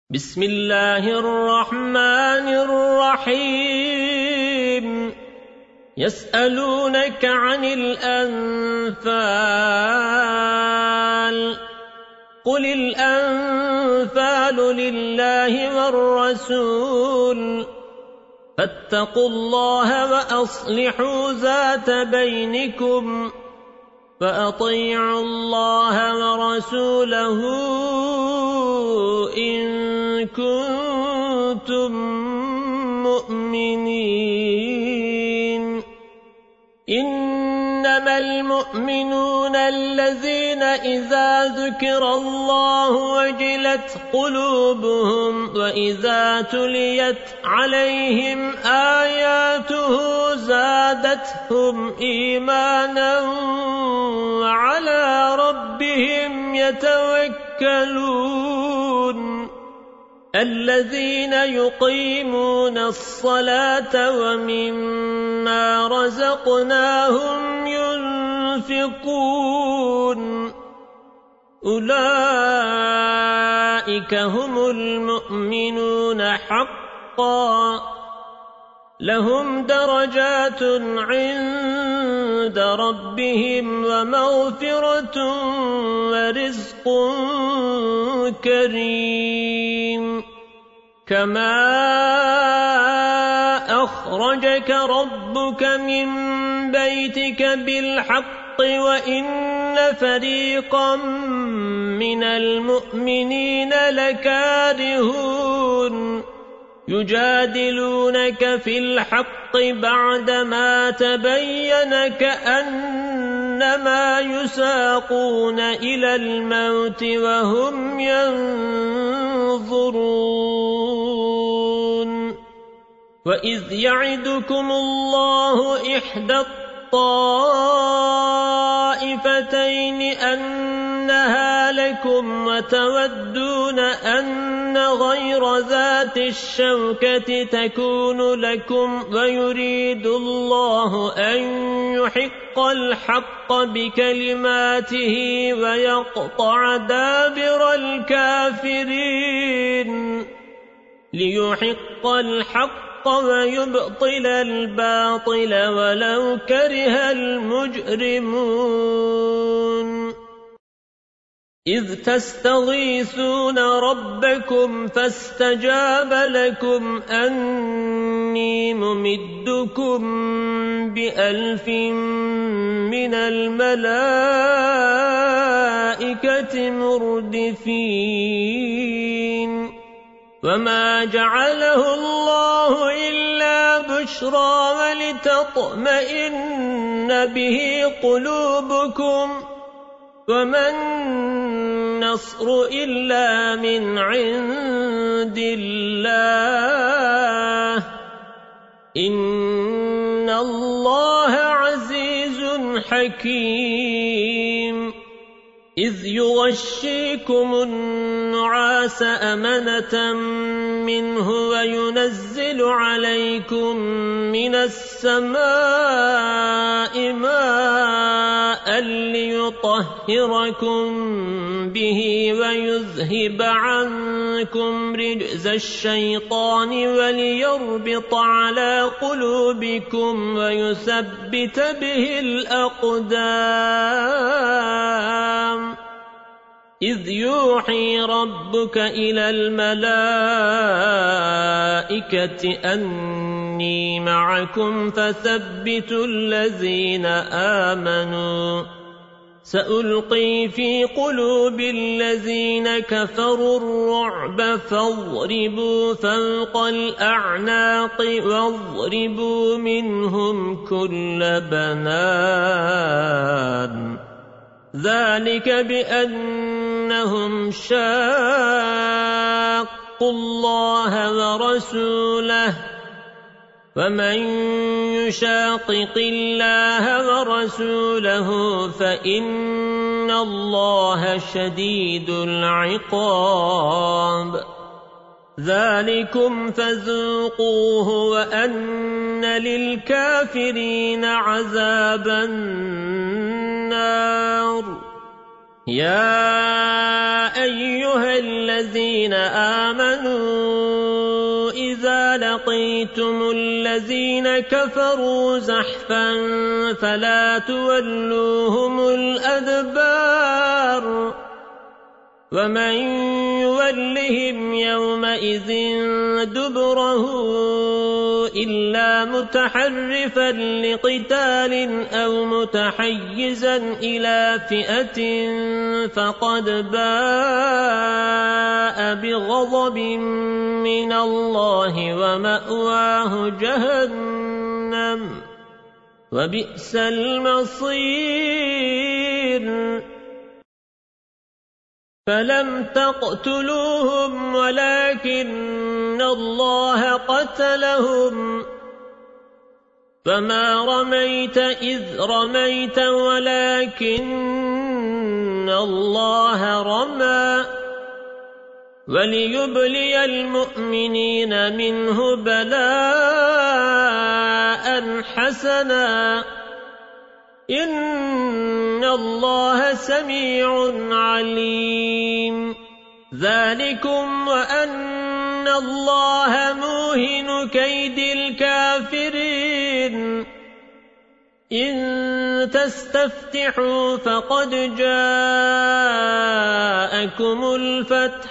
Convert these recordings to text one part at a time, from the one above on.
بسم الله الرحمن الرحيم يسألونك عن الأنفال قل الأنفال لله والرسول فاتقوا الله وأصلحوا ذات بينكم فأطيعوا الله ورسوله إن كنتم مؤمنين إنما المؤمنون الذين إذا ذكر الله وجلت قلوبهم وإذا تليت عليهم آياته زادتهم إيمانا وعلى ربهم يتوكلون الذين يقيمون الصلاة ومما رزقناهم ينفقون أولئك هم المؤمنون حقا لهم درجات عند ربهم ومغفرة ورزق كريم كما أخرجك ربك من بيتك بالحق وإن فريقا من المؤمنين لكارهون يجادلونك في الحق بعدما تبين كأنما يساقون إلى الموت وهم ينظرون وإذ يعدكم الله إحدى الطائفتين أنها لكم وتودون أن غير ذات الشوكة تكون لكم ويريد الله أن يحق الحق بكلماته ويقطع دابر الكافرين ليحق الحق ويبطل الباطل ولو كره المجرمون إذ تستغيثون ربكم فاستجاب لكم أني ممدكم ب1000 من الملائكة مردفين وما جعله الله إلا بشرى ولتطمئن به قلوبكم وما النصر إلا من عند الله إن الله عزيز حكيم إذ يغشيكم النعاس أمنة منه وينزل عليكم من السماء ماء ليطهركم به ويذهب عنكم رجز الشيطان وليربط على قلوبكم ويثبت به الأقدام إذ يوحي ربك إلى الملائكة أني معكم فثبتوا الذين آمنوا سألقي في قلوب الذين كفروا الرعب فاضربوا فوق الأعناق واضربوا منهم كل بنان ذلك بأنهم شاقوا الله ورسوله ومن يشاقق الله ورسوله فإن الله شديد العقاب ذلكم فذوقوه وأن للكافرين عذاب النار يا أيها الذين آمنوا إذا لقيتم الذين كفروا زحفا فلا تولوهم الأدبار ومن يولهم يومئذ دبره إلا متحرفا لقتال أو متحيزا إلى فئة فقد باء بغضب من الله ومأواه جهنم وبئس المصير فلم تقتلوهم ولكن الله قتلهم فما رميت إذ رميت ولكن الله رمى وليبلي المؤمنين منه بلاء حسنا إن الله سميع عليم ذلكم وأن الله موهن كيد الكافرين إن تستفتحوا فقد جاءكم الفتح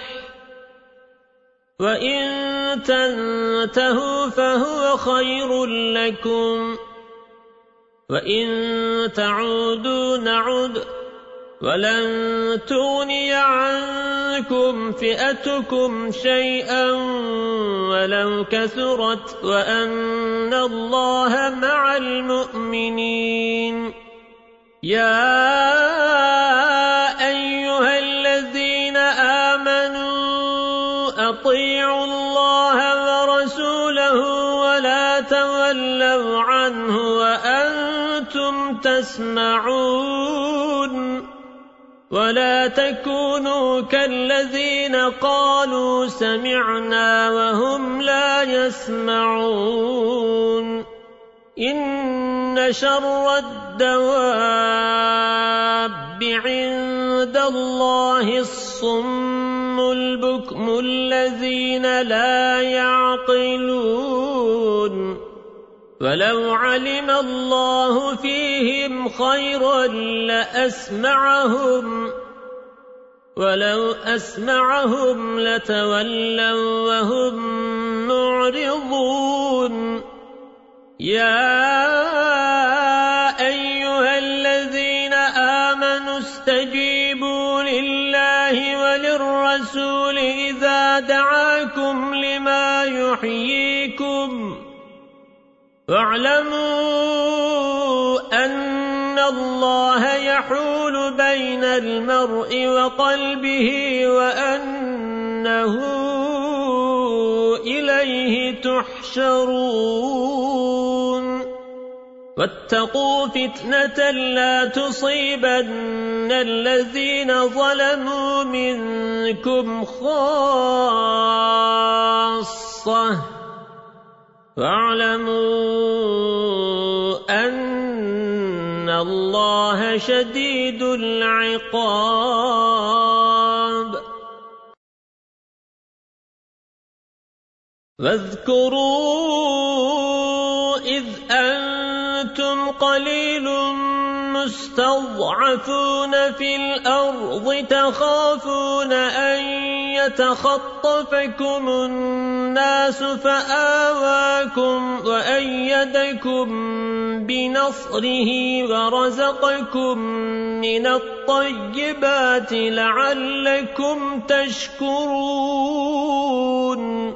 وإن تنتهوا فهو خير لكم وإن تعودوا نعد ولن تغني عنكم فئتكم شيئا ولو كثرت وأن الله مع المؤمنين يا أيها الذين آمنوا أطيعوا الله ورسوله ولا تولوا عنه وأنتم تسمعون ولا تكونوا كالذين قالوا سمعنا وهم لا يسمعون إن شر الدواب عند الله الصم البكم الذين لا يعقلون ولو علم الله فيهم خيرا لأسمعهم ولو أسمعهم لتولوا وهم معرضون يا أيها الذين آمنوا استجيبوا لله وللرسول إذا دعاكم لما يحييكم واعلموا أن الله يحول بين المرء وقلبه وأنه إليه تحشرون واتقوا فتنة لا تصيبن الذين ظلموا منكم خاصة واعلموا أن الله شديد العقاب واذكروا إذ أنتم قليل مستضعفون في الأرض تخافون أن يتخطفكم الناس فآواكم وأيدكم بنصره ورزقكم من الطيبات لعلكم تشكرون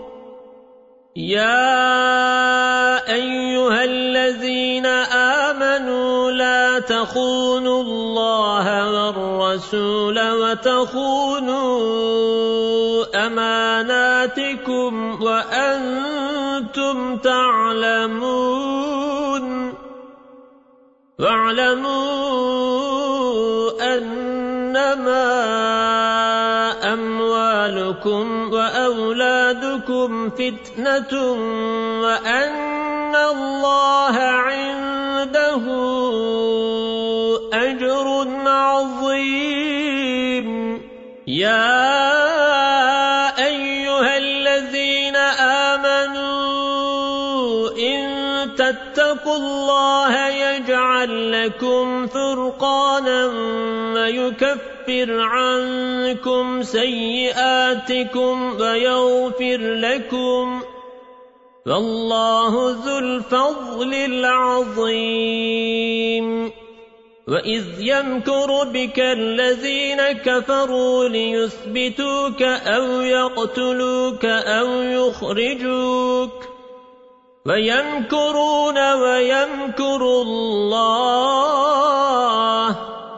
يا أيها الذين آمنوا لا تخونوا الله والرسول وتخونوا أماناتكم وأنتم تعلمون واعلموا أنما أموالكم وأولادكم فتنة وأن الله عنده أجر عظيم يا أيها الذين آمنوا إن تتقوا الله يجعل لكم فرقانا ويكفر عنكم سيئاتكم ويغفر لكم والله ذو الفضل العظيم وإذ يمكر بك الذين كفروا ليثبتوك أو يقتلوك أو يخرجوك ويمكرون ويمكر الله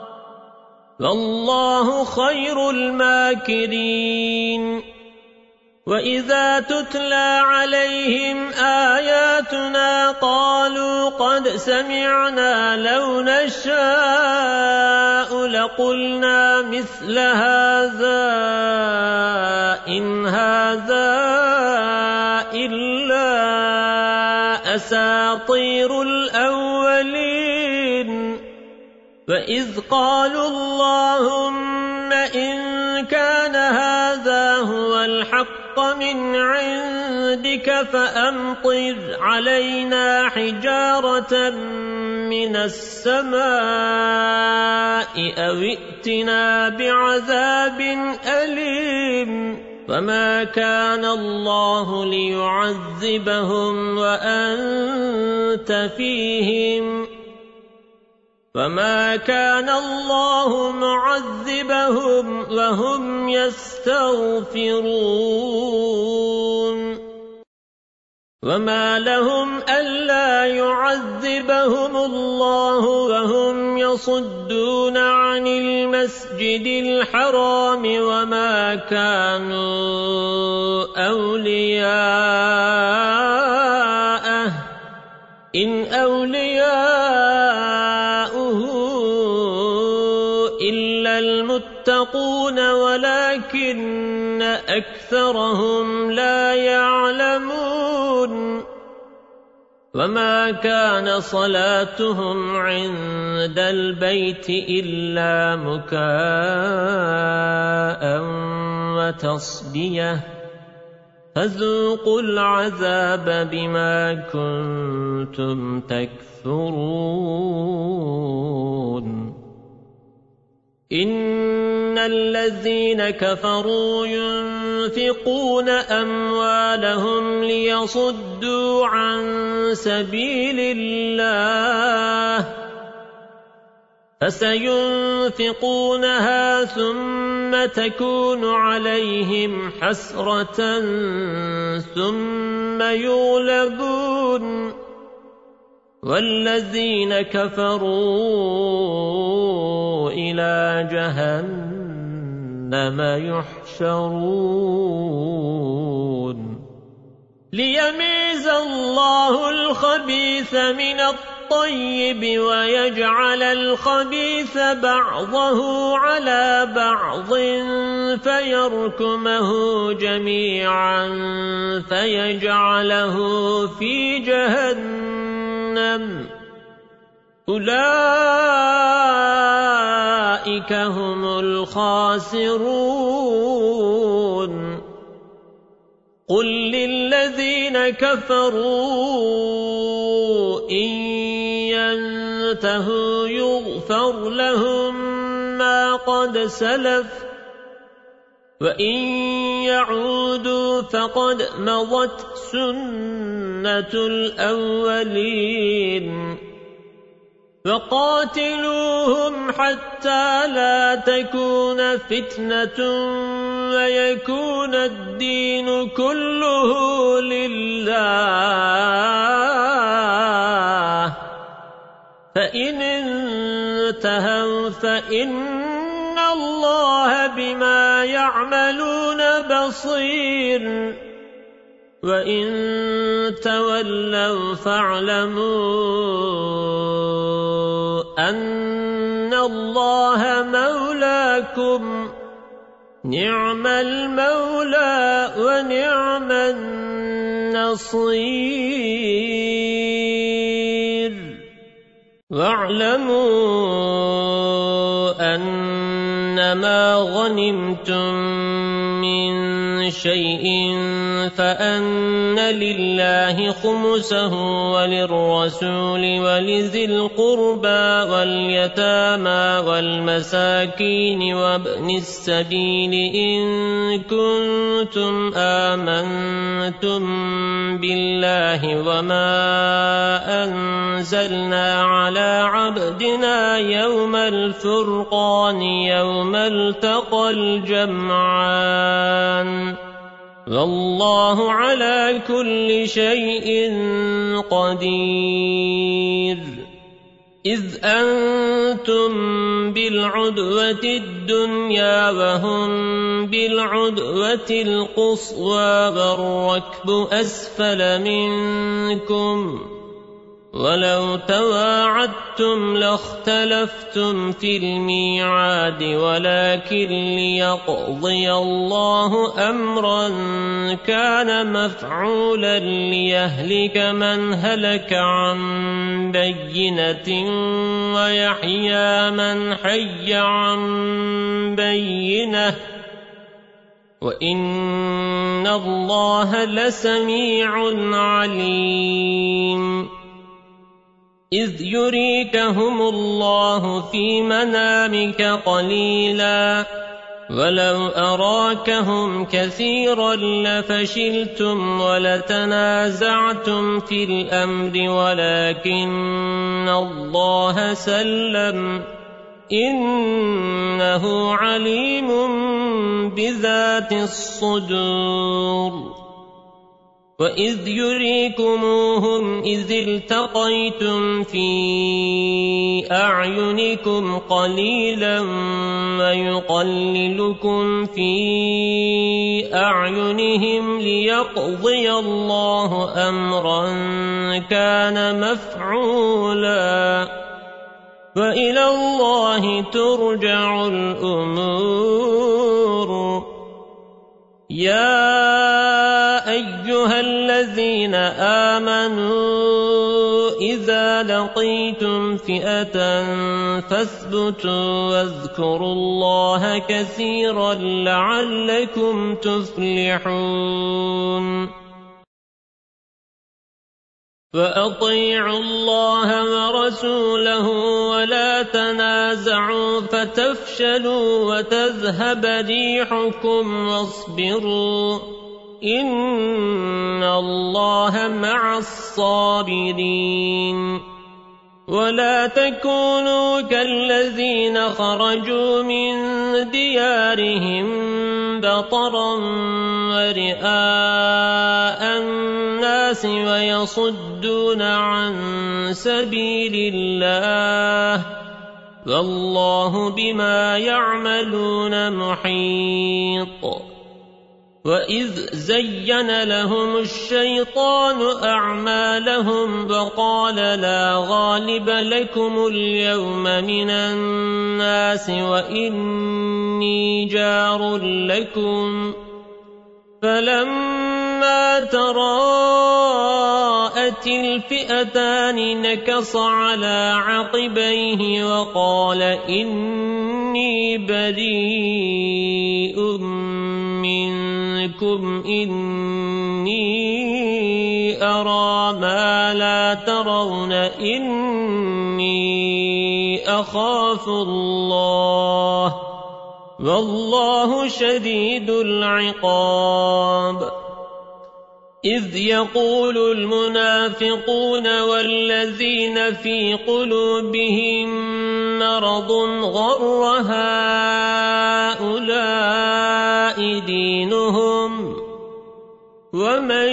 والله خير الماكرين وإذا تتلى عليهم آياتنا قالوا قد سمعنا لو نشاء لقلنا مثل هذا إن هذا إلا أساطير الأولين وإذ قالوا اللهم إن كان هذا هو الحق من عندك فأمطر علينا حجارة من السماء أو ائتنا بعذاب أليم وما كان الله ليعذبهم وأنت فيهم وما كان الله معذبهم وهم يستغفرون وما لهم ألا يعذبهم الله وهم يصدون عن المسجد الحرام وما كانوا أولياءه إن أولياؤه إلا المتقون ولكن أكثرهم لا يعلمون وما كان صلاتهم عند البيت إلا مكاء وتصدية فذوقوا العذاب بما كنتم تكفرون إن الذين كفروا ينفقون أموالهم ليصدوا عن سبيل الله فسينفقونها ثم تكون عليهم حسرة ثم يغلبون والذين كفروا إلى جهنم يحشرون ليميز الله الخبيث من الطيب ويجعل الخبيث بعضه على بعض فيركمه جميعا فيجعله في جهنم أولئك هم الخاسرون قل للذين كفروا إن ينتهوا يغفر لهم ما قد سلف وإن يعودوا فقد مضت سنة الأولين وقاتلوهم حتى لا تكون فتنة ويكون الدين كله لله فإن انتهوا فإن الله بما يعملون بصير وإن تولوا فاعلموا أن الله مولاكم نعم المولى ونعم النصير واعلموا أن أنما غنمتم من شيء فأن لله خمسه وللرسول ولذي القربى واليتامى والمساكين وابن السبيل إن كنتم آمنتم بالله وما أنزلنا على عبدنا يوم الفرقان يوم التقى الجمعان والله على كل شيء قدير إذ أنتم بالعدوة الدنيا وهم بالعدوة القصوى والركب أسفل منكم ولو تواعدتم لاختلفتم في الميعاد ولكن ليقضي الله أمرا كان مفعولا ليهلك من هلك عن بينة ويحيى من حي عن بينة وإن الله لسميع عليم إذ يريكهم الله في منامك قليلا ولو أراكهم كثيرا لفشلتم ولتنازعتم في الأمر ولكن الله سلم إنه عليم بذات الصدور وإذ يريكموهم إذ التقيتم في أعينكم قليلا ويقللكم في أعينهم ليقضي الله أمرا كان مفعولا وإلى الله ترجع الأمور يا أيها الذين آمنوا إذا لقيتم فئة فاثبتوا واذكروا الله كثيرا لعلكم تفلحون وأطيعوا الله ورسوله ولا تنازعوا فتفشلوا وتذهب ريحكم واصبروا إن الله مع الصابرين ولا تكونوا كالذين خرجوا من ديارهم بطرا ورئاء الناس ويصدون عن سبيل الله والله بما يعملون محيط وإذ زين لهم الشيطان أعمالهم وقال لا غالب لكم اليوم من الناس وإني جار لكم فلما تراءت الفئتان نكص على عقبيه وقال إني بريء منكم إني أرى ما لا ترون إني أخاف الله والله شديد العقاب إذ يقول المنافقون والذين في قلوبهم مرض غر هؤلاء دينهم ومن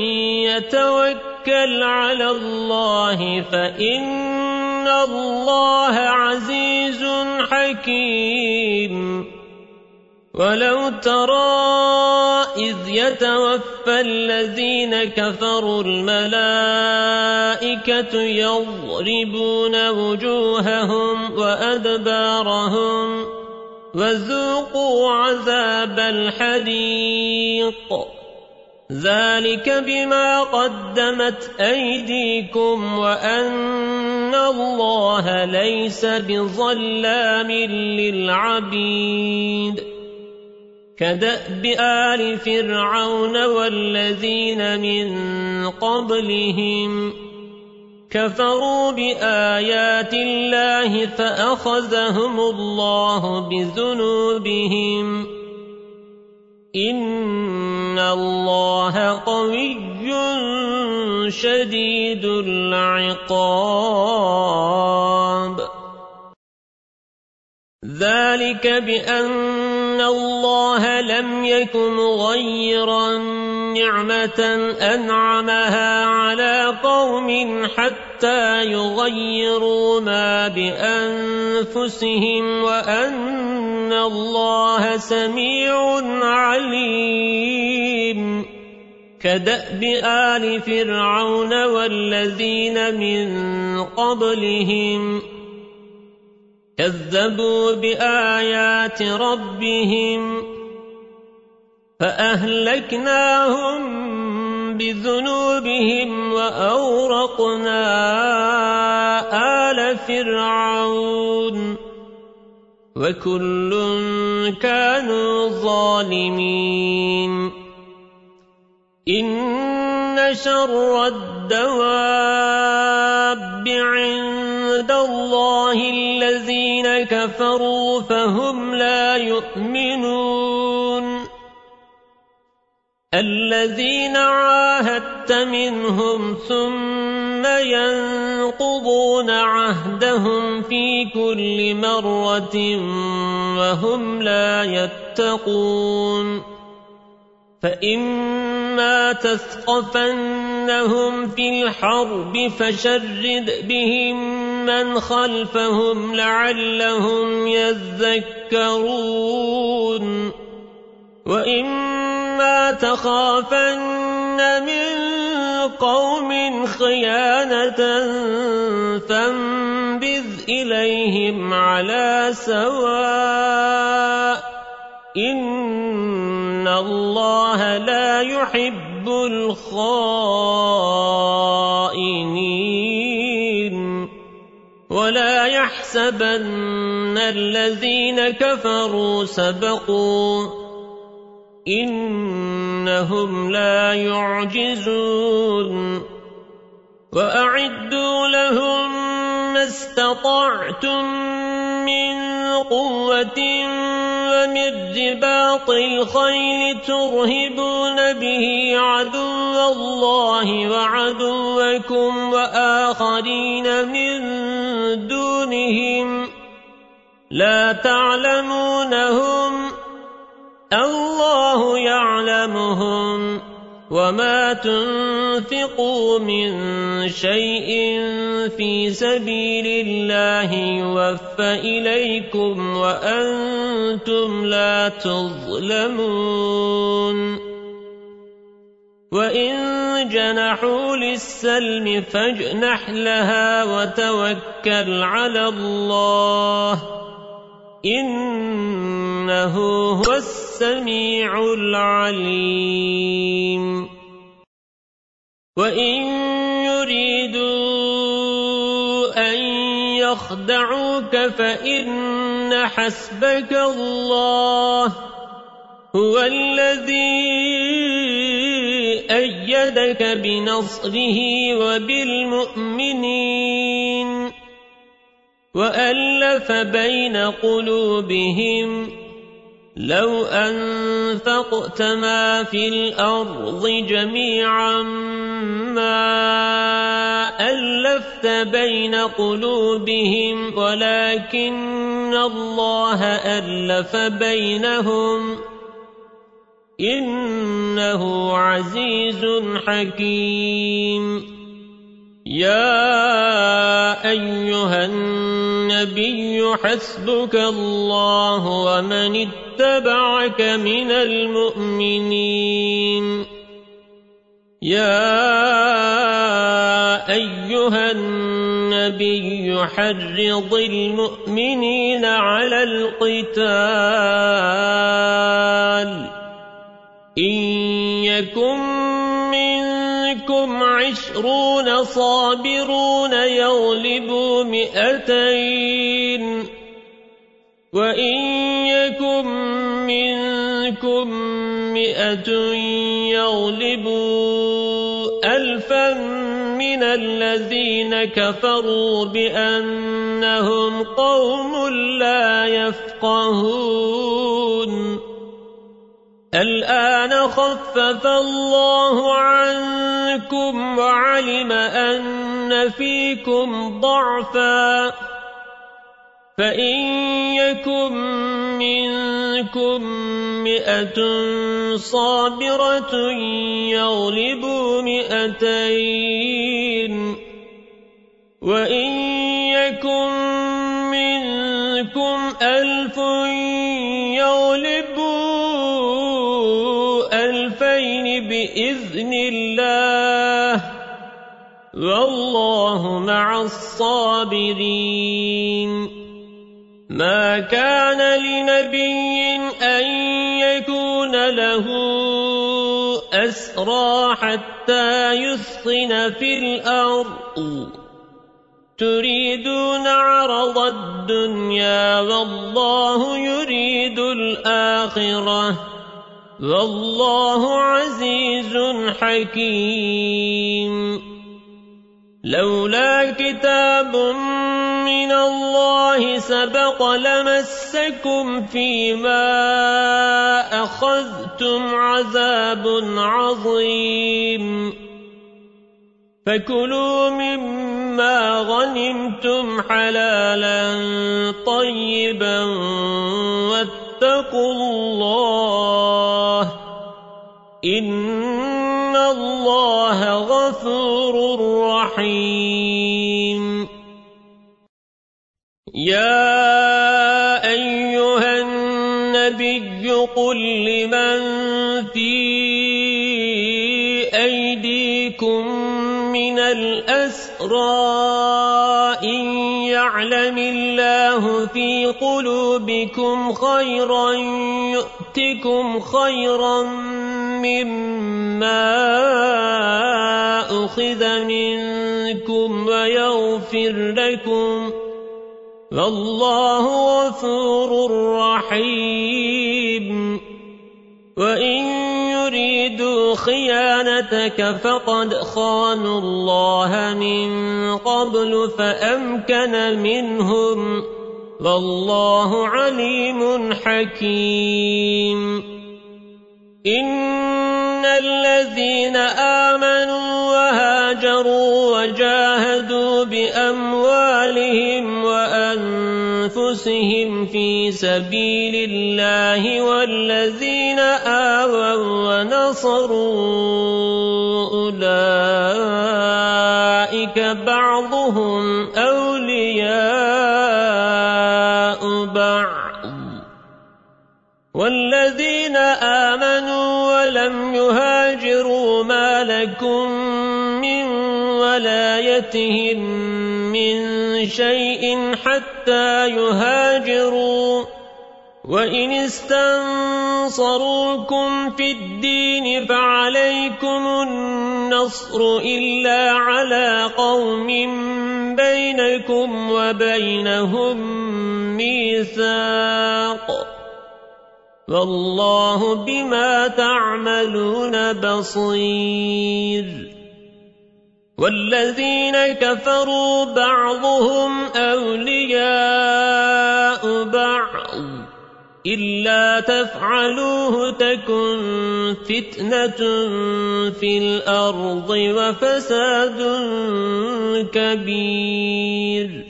يتوكل على الله فإن الله عزيز حكيم ولو ترى إذ يتوفى الذين كفروا الملائكة يضربون وجوههم وأدبارهم وذوقوا عذاب الحريق ذلك بما قدمت أيديكم وأن الله ليس بظلام للعبيد كدأب آل فرعون والذين من قبلهم كفروا بآيات الله فأخذهم الله بذنوبهم إن الله قوي شديد العقاب ذلك بأن الله لم يكن مغيرا نعمة أنعمها على قوم حتى يغيروا ما بأنفسهم وأن الله سميع عليم كدأب آل فرعون والذين من قبلهم كذبوا بآيات ربهم فأهلكناهم بذنوبهم وأورقنا آل فرعون وكل كانوا ظالمين إن شر الدواب عند الله الذين كفروا فهم لا يؤمنون الذين عاهدت منهم ثم ينقضون عهدهم في كل مرة وهم لا يتقون فإما تثقفنهم في الحرب فشرد بهم من خلفهم لعلهم يذكرون وإما تخافن من قوم خيانة فانبذ إليهم على سواء إن الله لا يحب الخائنين ولا يحسبن الذين كفروا سبقوا إنهم لا يعجزون وأعدوا لهم ما استطعتم من قوة ومن رباط الخيل ترهبون به عدو الله وعدوكم وآخرين من دونهم لا تعلمونهم الله يعلمهم وما تنفقوا من شيء في سبيل الله يوفى إليكم وأنتم لا تظلمون وإن جنحوا للسلم فاجنح لها وتوكل على الله إنه هو السميع العليم وإن يريدوا أن يخدعوك فإن حسبك الله هو الذي أيدك بنصره وبالمؤمنين وألف بين قلوبهم لو أنفقت ما في الأرض جميعا ما ألفت بين قلوبهم ولكن الله ألف بينهم إنه عزيز حكيم يا أيها النبي حسبك الله ومن اتبعك من المؤمنين يا أيها النبي حرض المؤمنين على القتال إن يكن منكم 20 صابرون يغلبوا 200 وإن يكن منكم 100 يغلبوا 1000 من الذين كفروا بأنهم قوم لا يفقهون الآن خفف الله عنكم وعلم أن فيكم ضعفا فإن يكن منكم 100 صابرة يغلبوا 200 وإن يكن منكم 1000 يغلبوا 2000 بإذن الله والله مع الصابرين ما كان لنبي أن يكون له أسرى حتى يثخن في الأرض تريدون عرض الدنيا والله يريد الآخرة والله عزيز حكيم لولا كتاب من الله سبق لمسكم فيما أخذتم عذاب عظيم فكلوا مما غنمتم حلالا طيبا واتقوا الله إن الله غفور رحيم يا أيها النبي قل لمن في أيديكم من الأسرى إن يعلم الله في قلوبكم خيرا يؤتكم خيرا مما أخذ منكم ويغفر لكم والله غفور رحيم وإن يريدوا خيانتك فقد خانوا الله من قبل فأمكن منهم والله عليم حكيم إن الذين آمنوا وهاجروا وجاهدوا بأموالهم وأنفسهم في سبيل الله والذين آووا ونصروا أولئك بعضهم أولياء بعض والذين آمنوا ولم يهاجروا ما لكم من ولايتهم من شيء حتى يهاجروا وإن استنصروكم في الدين فعليكم النصر إلا على قوم بينكم وبينهم ميثاق والله بما تعملون بصير والذين كفروا بعضهم أولياء بعض إلا تفعلوه تكن فتنة في الأرض وفساد كبير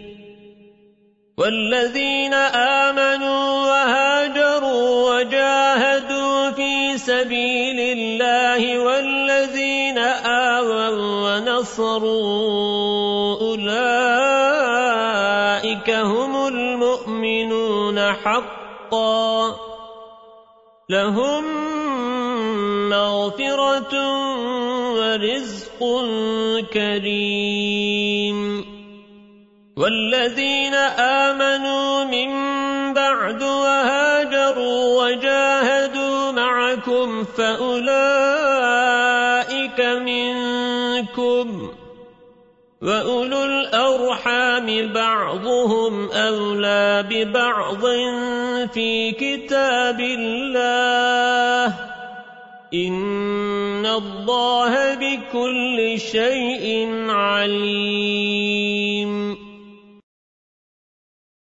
والذين آمنوا وهاجروا وجاهدوا في سبيل الله والذين آووا ونصروا أولئك هم المؤمنون حقا لهم مغفرة ورزق كريم والذين آمنوا من بعد وهاجروا وجاهدوا معكم فأولئك أشرك منكم وأولو الأرحام بعضهم أولى ببعض في كتاب الله إن الله بكل شيء عليم